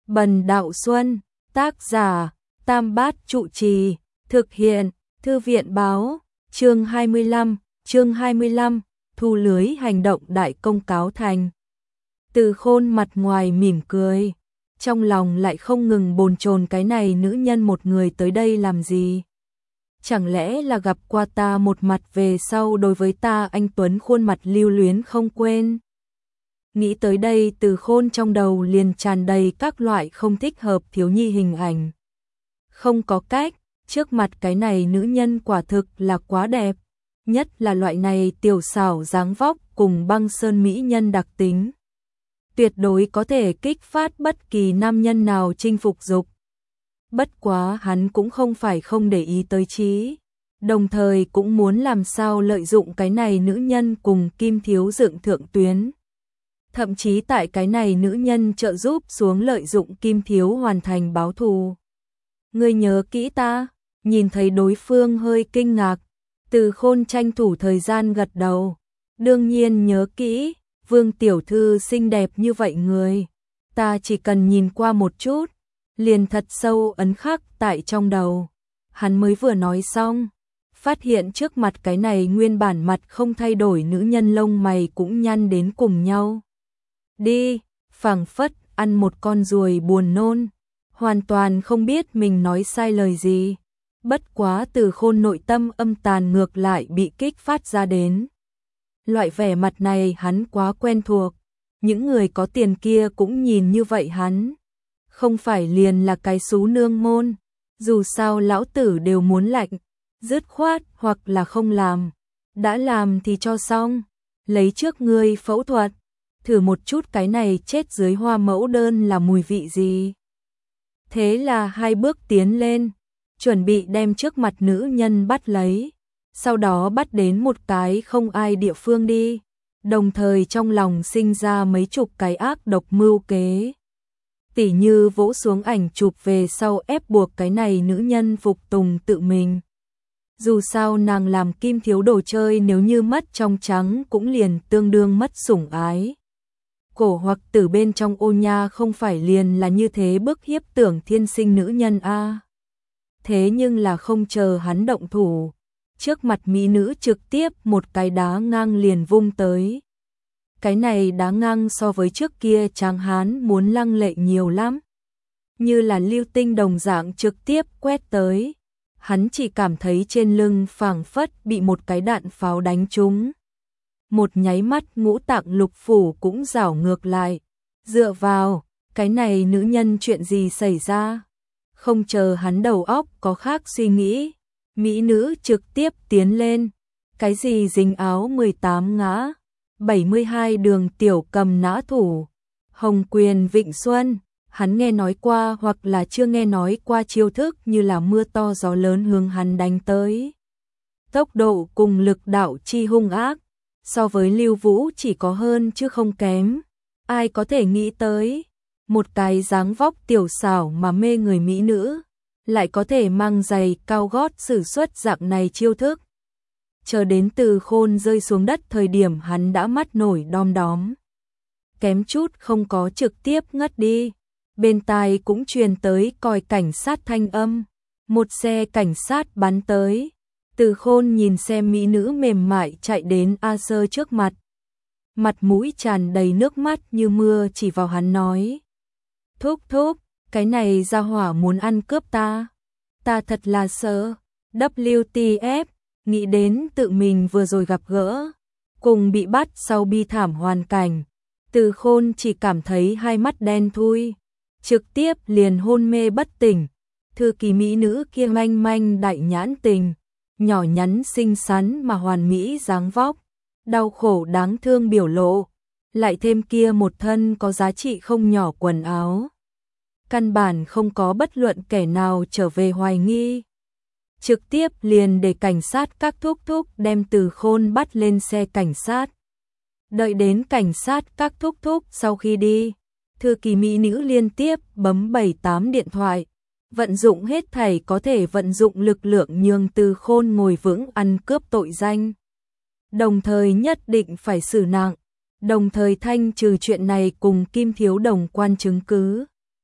Bần Đạo Xuân, tác giả, Tam Bát Trụ Trì, thực hiện, Thư viện báo, chương 25, thu lưới hành động đại công cáo thành. Từ Khôn mặt ngoài mỉm cười, trong lòng lại không ngừng bồn chồn cái này nữ nhân một người tới đây làm gì. Chẳng lẽ là gặp qua ta một mặt về sau đối với ta anh Tuấn khuôn mặt lưu luyến không quên. Nghĩ tới đây Từ Khôn trong đầu liền tràn đầy các loại không thích hợp thiếu nhi hình ảnh. Không có cách, trước mặt cái này nữ nhân quả thực là quá đẹp, nhất là loại này tiểu xảo dáng vóc cùng băng sơn mỹ nhân đặc tính. Tuyệt đối có thể kích phát bất kỳ nam nhân nào chinh phục dục. Bất quá hắn cũng không phải không để ý tới trí, đồng thời cũng muốn làm sao lợi dụng cái này nữ nhân cùng Kim Thiếu dựng thượng tuyến. Thậm chí tại cái này nữ nhân trợ giúp xuống lợi dụng Kim Thiếu hoàn thành báo thù. Ngươi nhớ kỹ ta, nhìn thấy đối phương hơi kinh ngạc, Từ Khôn tranh thủ thời gian gật đầu. Đương nhiên nhớ kỹ, Vương tiểu thư xinh đẹp như vậy người, ta chỉ cần nhìn qua một chút, liền thật sâu ấn khắc tại trong đầu. Hắn mới vừa nói xong, phát hiện trước mặt cái này nguyên bản mặt không thay đổi nữ nhân lông mày cũng nhăn đến cùng nhau. Đi, phảng phất ăn một con ruồi buồn nôn, hoàn toàn không biết mình nói sai lời gì. Bất quá Từ Khôn nội tâm âm tàn ngược lại bị kích phát ra đến. Loại vẻ mặt này hắn quá quen thuộc, những người có tiền kia cũng nhìn như vậy hắn. Không phải liền là cái xú nương môn, dù sao lão tử đều muốn lạnh, dứt khoát hoặc là không làm. Đã làm thì cho xong, lấy trước ngươi phẫu thuật, thử một chút cái này chết dưới hoa mẫu đơn là mùi vị gì. Thế là hai bước tiến lên, chuẩn bị đem trước mặt nữ nhân bắt lấy, sau đó bắt đến một cái không ai địa phương đi, đồng thời trong lòng sinh ra mấy chục cái ác độc mưu kế. Tỉ như vỗ xuống ảnh chụp về sau ép buộc cái này nữ nhân phục tùng tự mình. Dù sao nàng làm Kim Thiếu đồ chơi nếu như mất trong trắng cũng liền tương đương mất sủng ái. Cổ hoặc tử bên trong ô nha không phải liền là như thế bức hiếp tưởng thiên sinh nữ nhân a. Thế nhưng là không chờ hắn động thủ, trước mặt mỹ nữ trực tiếp một cái đá ngang liền vung tới. Cái này đá ngang so với trước kia tráng hán muốn lăng lệ nhiều lắm, như là lưu tinh đồng dạng trực tiếp quét tới. Hắn chỉ cảm thấy trên lưng phảng phất bị một cái đạn pháo đánh trúng. Một nháy mắt ngũ tạng lục phủ cũng rảo ngược lại. Dựa vào, cái này nữ nhân chuyện gì xảy ra? Không chờ hắn đầu óc có khác suy nghĩ, mỹ nữ trực tiếp tiến lên. Cái gì dính áo 18 ngã, 72 đường tiểu cầm nã thủ, hồng quyền vịnh xuân. Hắn nghe nói qua hoặc là chưa nghe nói qua chiêu thức như là mưa to gió lớn hướng hắn đánh tới. Tốc độ cùng lực đạo chi hung ác, so với Lưu Vũ chỉ có hơn chứ không kém. Ai có thể nghĩ tới, một cái dáng vóc tiểu xảo mà mê người mỹ nữ, lại có thể mang giày cao gót sử xuất dạng này chiêu thức. Chờ đến Từ Khôn rơi xuống đất thời điểm hắn đã mắt nổi đom đóm. Kém chút không có trực tiếp ngất đi. Bên tai cũng truyền tới còi cảnh sát thanh âm, một xe cảnh sát bắn tới. Từ Khôn nhìn xem mỹ nữ mềm mại chạy đến A Sơ trước mặt. Mặt mũi tràn đầy nước mắt như mưa chỉ vào hắn nói. Thúc thúc, cái này ra hỏa muốn ăn cướp ta. Ta thật là sợ. WTF, nghĩ đến tự mình vừa rồi gặp gỡ, cùng bị bắt sau bi thảm hoàn cảnh. Từ Khôn chỉ cảm thấy hai mắt đen thui, trực tiếp liền hôn mê bất tỉnh. Thư ký mỹ nữ kia manh manh đại nhãn tình, nhỏ nhắn xinh xắn mà hoàn mỹ dáng vóc, đau khổ đáng thương biểu lộ, lại thêm kia một thân có giá trị không nhỏ quần áo. Căn bản không có bất luận kẻ nào trở về hoài nghi. Trực tiếp liền để cảnh sát các thúc thúc đem Từ Khôn bắt lên xe cảnh sát. Đợi đến cảnh sát các thúc thúc sau khi đi, thư ký mỹ nữ liên tiếp bấm 7-8 điện thoại, vận dụng hết thảy có thể vận dụng lực lượng nhường Từ Khôn ngồi vững ăn cướp tội danh. Đồng thời nhất định phải xử nặng, đồng thời thanh trừ chuyện này cùng Kim Thiếu đồng quan chứng cứ.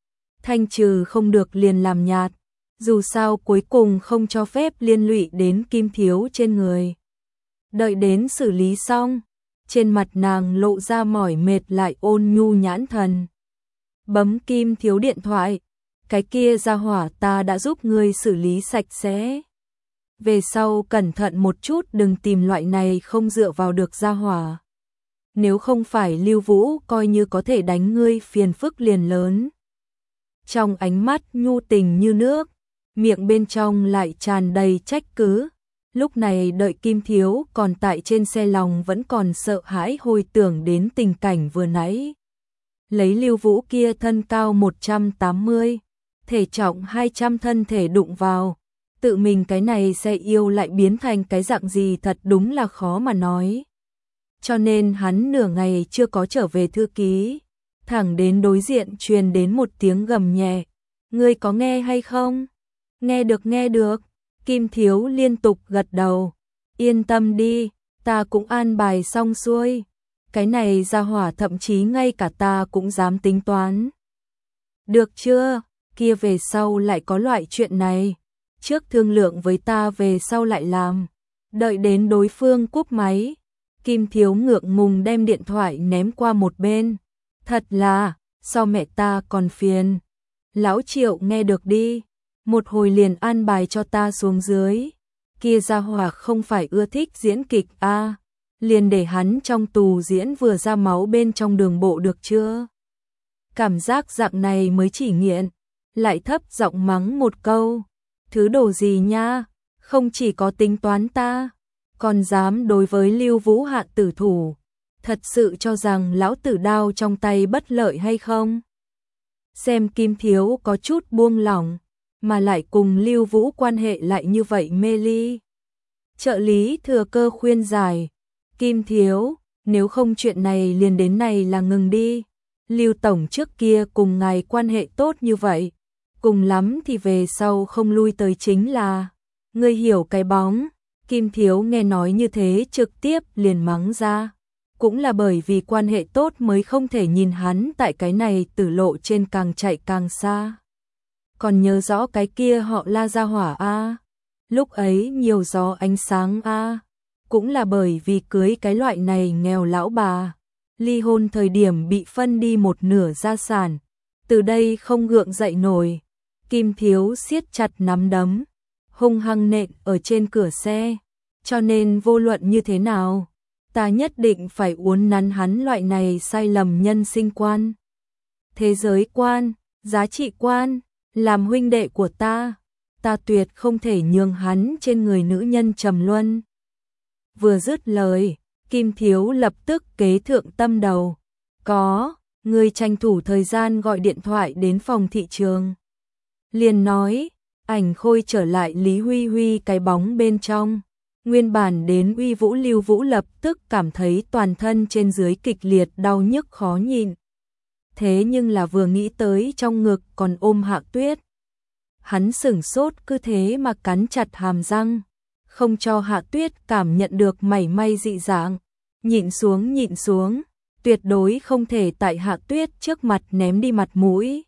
thanh trừ không được liền làm nhạt, dù sao cuối cùng không cho phép liên lụy đến Kim Thiếu trên người. Đợi đến xử lý xong, trên mặt nàng lộ ra mỏi mệt lại ôn nhu nhãn thần. Bấm Kim Thiếu điện thoại, cái kia gia hỏa ta đã giúp ngươi xử lý sạch sẽ. Về sau cẩn thận một chút, đừng tìm loại này không dựa vào được gia hỏa. Nếu không phải Lưu Vũ coi như có thể đánh ngươi, phiền phức liền lớn. Trong ánh mắt nhu tình như nước, miệng bên trong lại tràn đầy trách cứ. Lúc này đợi Kim Thiếu còn tại trên xe, lòng vẫn còn sợ hãi hồi tưởng đến tình cảnh vừa nãy. Lấy Lưu Vũ kia thân cao 180, thể trọng 200, thân thể đụng vào, tự mình cái này xe yêu lại biến thành cái dạng gì thật đúng là khó mà nói. Cho nên hắn nửa ngày chưa có trở về thư ký, thẳng đến đối diện truyền đến một tiếng gầm nhẹ. Ngươi có nghe hay không? Nghe được, nghe được. Kim Thiếu liên tục gật đầu. Yên tâm đi, ta cũng an bài xong xuôi. Cái này gia hỏa thậm chí ngay cả ta cũng dám tính toán. Được chưa? Kia về sau lại có loại chuyện này. Trước thương lượng với ta, về sau lại làm. Đợi đến đối phương cúp máy, Kim Thiếu ngượng ngùng đem điện thoại ném qua một bên. Thật là, so mẹ ta còn phiền. Lão Triệu nghe được đi, một hồi liền an bài cho ta xuống dưới. Kia gia hỏa không phải ưa thích diễn kịch a, liền để hắn trong tù diễn vừa ra máu bên trong đường bộ được chưa? Cảm giác dạng này mới chỉ nghiện. Lại thấp giọng mắng một câu. Thứ đồ gì nha, không chỉ có tính toán ta, còn dám đối với Lưu Vũ hạ tử thủ. Thật sự cho rằng lão tử đao trong tay bất lợi hay không? Xem Kim Thiếu có chút buông lỏng, mà lại cùng Lưu Vũ quan hệ lại như vậy mê ly. Trợ lý thừa cơ khuyên giải, Kim Thiếu, nếu không chuyện này liền đến này là ngừng đi. Lưu Tổng trước kia cùng ngài quan hệ tốt như vậy, cùng lắm thì về sau không lui tới chính là. Ngươi hiểu cái bóng. Kim Thiếu nghe nói như thế trực tiếp liền mắng ra. Cũng là bởi vì quan hệ tốt mới không thể nhìn hắn tại cái này tử lộ trên càng chạy càng xa. Còn nhớ rõ cái kia họ La gia hỏa a, lúc ấy nhiều gió ánh sáng a, cũng là bởi vì cưới cái loại này nghèo lão bà, ly hôn thời điểm bị phân đi một nửa gia sản, từ đây không gượng dậy nổi. Kim Thiếu siết chặt nắm đấm, hung hăng nện ở trên cửa xe, cho nên vô luận như thế nào, ta nhất định phải uốn nắn hắn loại này sai lầm nhân sinh quan, thế giới quan, giá trị quan. Làm huynh đệ của ta tuyệt không thể nhường hắn trên người nữ nhân trầm luân. Vừa dứt lời, Kim Thiếu lập tức kế thượng tâm đầu. Có, người tranh thủ thời gian gọi điện thoại đến phòng thị trường. Liền nói, ảnh khôi trở lại Lý Huy Huy cái bóng bên trong. Nguyên bản đến uy vũ Lưu Vũ lập tức cảm thấy toàn thân trên dưới kịch liệt đau nhức khó nhịn. Thế nhưng là vừa nghĩ tới trong ngực còn ôm Hạ Tuyết, hắn sửng sốt, cứ thế mà cắn chặt hàm răng, không cho Hạ Tuyết cảm nhận được mảy may dị dạng. Nhịn xuống, tuyệt đối không thể tại Hạ Tuyết trước mặt ném đi mặt mũi.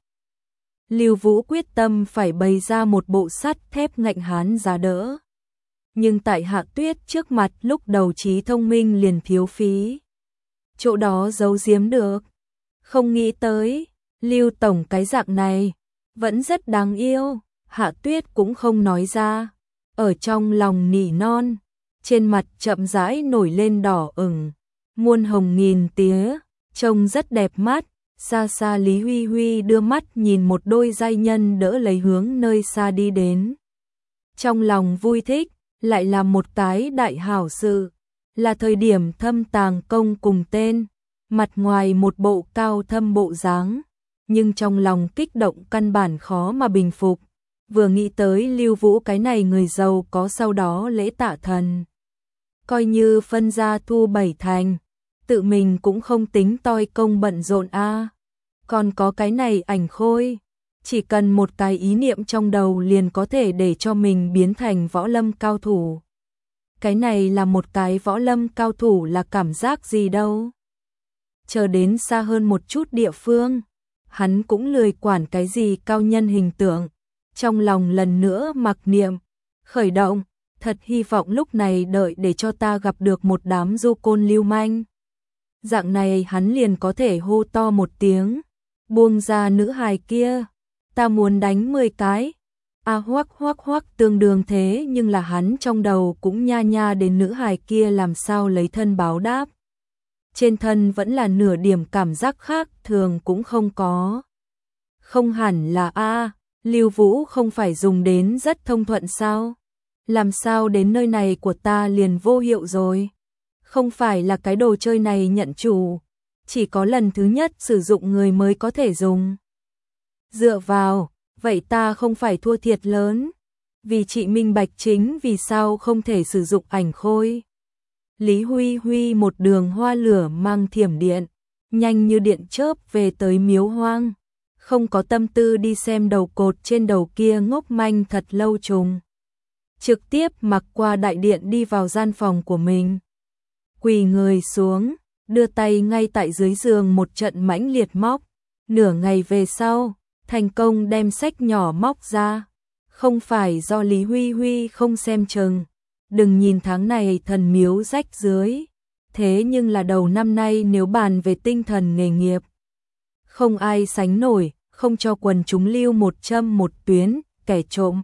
Lưu Vũ quyết tâm phải bày ra một bộ sắt thép ngạnh hán giá đỡ. Nhưng tại Hạ Tuyết trước mặt lúc đầu trí thông minh liền thiếu phí. Chỗ đó giấu giếm được. Không nghĩ tới, Lưu Tổng cái dạng này, vẫn rất đáng yêu. Hạ Tuyết cũng không nói ra, ở trong lòng nỉ non, trên mặt chậm rãi nổi lên đỏ ửng, muôn hồng nghìn tía, trông rất đẹp mắt. Xa xa Lý Huy Huy đưa mắt nhìn một đôi giai nhân đỡ lấy hướng nơi xa đi đến. Trong lòng vui thích, lại là một cái đại hảo sự, là thời điểm thâm tàng công cùng tên, mặt ngoài một bộ cao thâm bộ dáng, nhưng trong lòng kích động căn bản khó mà bình phục. Vừa nghĩ tới Lưu Vũ cái này người giàu có sau đó lễ tạ thần, coi như phân ra thu bảy thành, tự mình cũng không tính toi công bận rộn a. Còn có cái này ảnh khôi, chỉ cần một cái ý niệm trong đầu liền có thể để cho mình biến thành võ lâm cao thủ. Cái này là một cái võ lâm cao thủ là cảm giác gì đâu. Chờ đến xa hơn một chút địa phương, hắn cũng lười quản cái gì cao nhân hình tượng. Trong lòng lần nữa mặc niệm, khởi động, thật hy vọng lúc này đợi để cho ta gặp được một đám du côn lưu manh. Dạng này hắn liền có thể hô to một tiếng, buông ra nữ hài kia, ta muốn đánh 10 cái. Hoắc hoắc hoắc tương đương thế, nhưng là hắn trong đầu cũng nha nha đến nữ hài kia làm sao lấy thân báo đáp. Trên thân vẫn là nửa điểm cảm giác khác thường cũng không có. Không hẳn là Lưu Vũ không phải dùng đến rất thông thuận sao? Làm sao đến nơi này của ta liền vô hiệu rồi? Không phải là cái đồ chơi này nhận chủ, chỉ có lần thứ nhất sử dụng người mới có thể dùng. Dựa vào, vậy ta không phải thua thiệt lớn, vì chị minh bạch chính vì sao không thể sử dụng ảnh khôi. Lý Huy Huy một đường hoa lửa mang thiểm điện, nhanh như điện chớp về tới miếu hoang, không có tâm tư đi xem đầu cột trên đầu kia ngốc manh thật lâu trùng. Trực tiếp mặc qua đại điện đi vào gian phòng của mình. Quỳ người xuống, đưa tay ngay tại dưới giường một trận mãnh liệt móc. Nửa ngày về sau, thành công đem sách nhỏ móc ra. Không phải do Lý Huy Huy không xem chừng. Đừng nhìn tháng này thần miếu rách dưới. Thế nhưng là đầu năm nay nếu bàn về tinh thần nghề nghiệp, không ai sánh nổi, không cho quần chúng lưu một châm một tuyến, kẻ trộm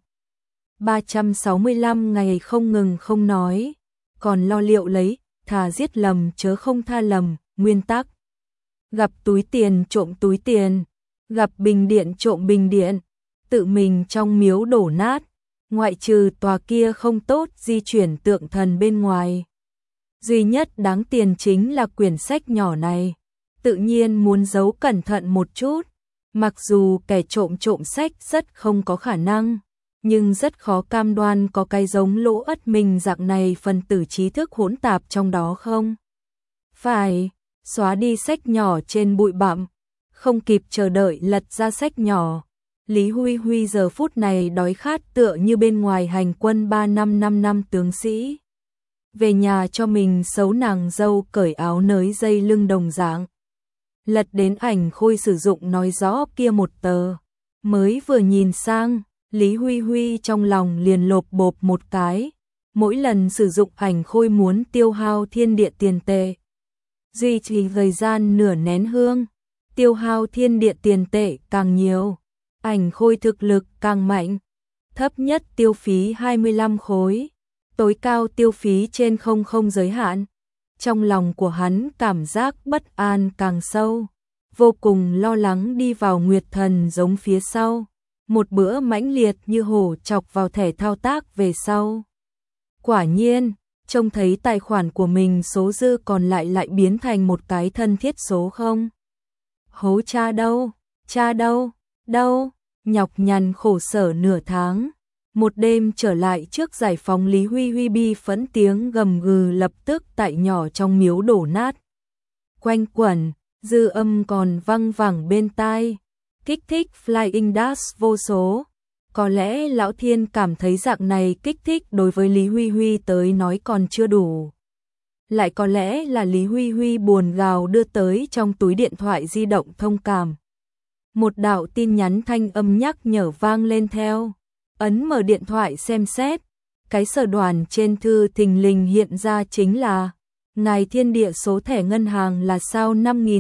365 ngày không ngừng không nói, còn lo liệu lấy, thà giết lầm chớ không tha lầm, nguyên tắc. Gặp túi tiền trộm túi tiền, gặp bình điện trộm bình điện, tự mình trong miếu đổ nát, ngoại trừ tòa kia không tốt di chuyển tượng thần bên ngoài. Duy nhất đáng tiền chính là quyển sách nhỏ này, tự nhiên muốn giấu cẩn thận một chút, mặc dù kẻ trộm sách rất không có khả năng, nhưng rất khó cam đoan có cái giống Lỗ Ất Minh dạng này phần tử trí thức hỗn tạp trong đó không. Phải, xóa đi sách nhỏ trên bụi bặm, không kịp chờ đợi lật ra sách nhỏ. Lý Huy Huy giờ phút này đói khát tựa như bên ngoài hành quân 3 năm tướng sĩ. Về nhà cho mình xấu nàng dâu cởi áo nới dây lưng đồng dạng. Lật đến ảnh khôi sử dụng nói rõ kia một tờ. Mới vừa nhìn sang, Lý Huy Huy trong lòng liền lộp bộp một cái. Mỗi lần sử dụng ảnh khôi muốn tiêu hao thiên địa tiền tệ. Duy trì thời gian nửa nén hương, tiêu hao thiên địa tiền tệ càng nhiều, ảnh khôi thực lực càng mạnh. Thấp nhất tiêu phí 25 khối, tối cao tiêu phí trên không giới hạn. Trong lòng của hắn cảm giác bất an càng sâu, vô cùng lo lắng đi vào Nguyệt Thần giống phía sau. Một bữa mãnh liệt như hổ chọc vào thẻ thao tác về sau. Quả nhiên, trông thấy tài khoản của mình số dư còn lại biến thành một cái thân thiết số không. Hố cha đâu, đâu, nhọc nhằn khổ sở nửa tháng. Một đêm trở lại trước giải phóng Lý Huy Huy bi phẫn tiếng gầm gừ lập tức tại nhỏ trong miếu đổ nát. Quanh quẩn, dư âm còn văng vẳng bên tai, kích thích Flying Dash vô số. Có lẽ Lão Thiên cảm thấy dạng này kích thích đối với Lý Huy Huy tới nói còn chưa đủ. Lại có lẽ là Lý Huy Huy buồn gào đưa tới trong túi điện thoại di động thông cảm. Một đạo tin nhắn thanh âm nhắc nhở vang lên theo. Ấn mở điện thoại xem xét. Cái sở đoàn trên thư thình lình hiện ra chính là ngài thiên địa số thẻ ngân hàng là sao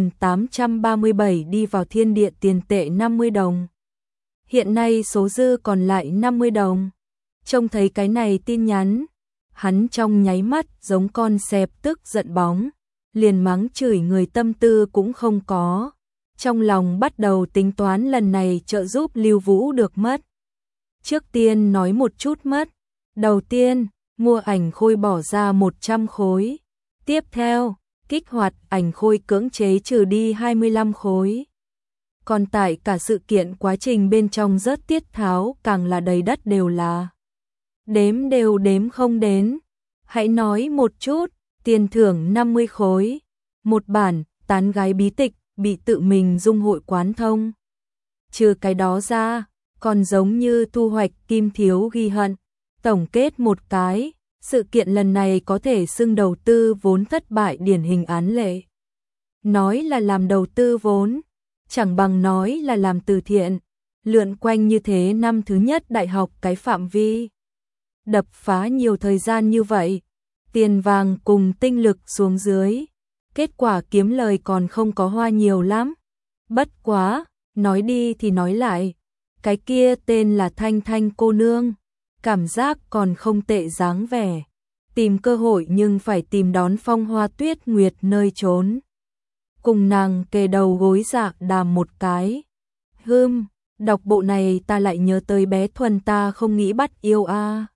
5.837 đi vào thiên địa tiền tệ 50 đồng. Hiện nay số dư còn lại 50 đồng. Trông thấy cái này tin nhắn, hắn trong nháy mắt giống con xẹp tức giận bóng, liền mắng chửi người tâm tư cũng không có. Trong lòng bắt đầu tính toán lần này trợ giúp Lưu Vũ được mất. Trước tiên nói một chút mất. Đầu tiên, mua ảnh khôi bỏ ra 100 khối. Tiếp theo, kích hoạt ảnh khôi cưỡng chế trừ đi 25 khối. Còn tại cả sự kiện quá trình bên trong rớt tiết tháo càng là đầy đất đều là. Đếm đều đếm không đến. Hãy nói một chút, tiền thưởng 50 khối. Một bản, tán gái bí tịch, bị tự mình dung hội quán thông. Trừ cái đó ra, còn giống như thu hoạch kim thiếu ghi hận. Tổng kết một cái, sự kiện lần này có thể xưng đầu tư vốn thất bại điển hình án lệ. Nói là làm đầu tư vốn, chẳng bằng nói là làm từ thiện. Lượn quanh như thế năm thứ nhất đại học cái phạm vi đập phá nhiều thời gian như vậy, tiền vàng cùng tinh lực xuống dưới, kết quả kiếm lời còn không có hoa nhiều lắm. Bất quá, nói đi thì nói lại, cái kia tên là Thanh Thanh cô nương, cảm giác còn không tệ dáng vẻ. Tìm cơ hội nhưng phải tìm đón Phong Hoa Tuyết Nguyệt nơi trốn. Cùng nàng kề đầu gối dạ đàm một cái. Đọc bộ này ta lại nhớ tới bé Thuần ta không nghĩ bắt yêu a.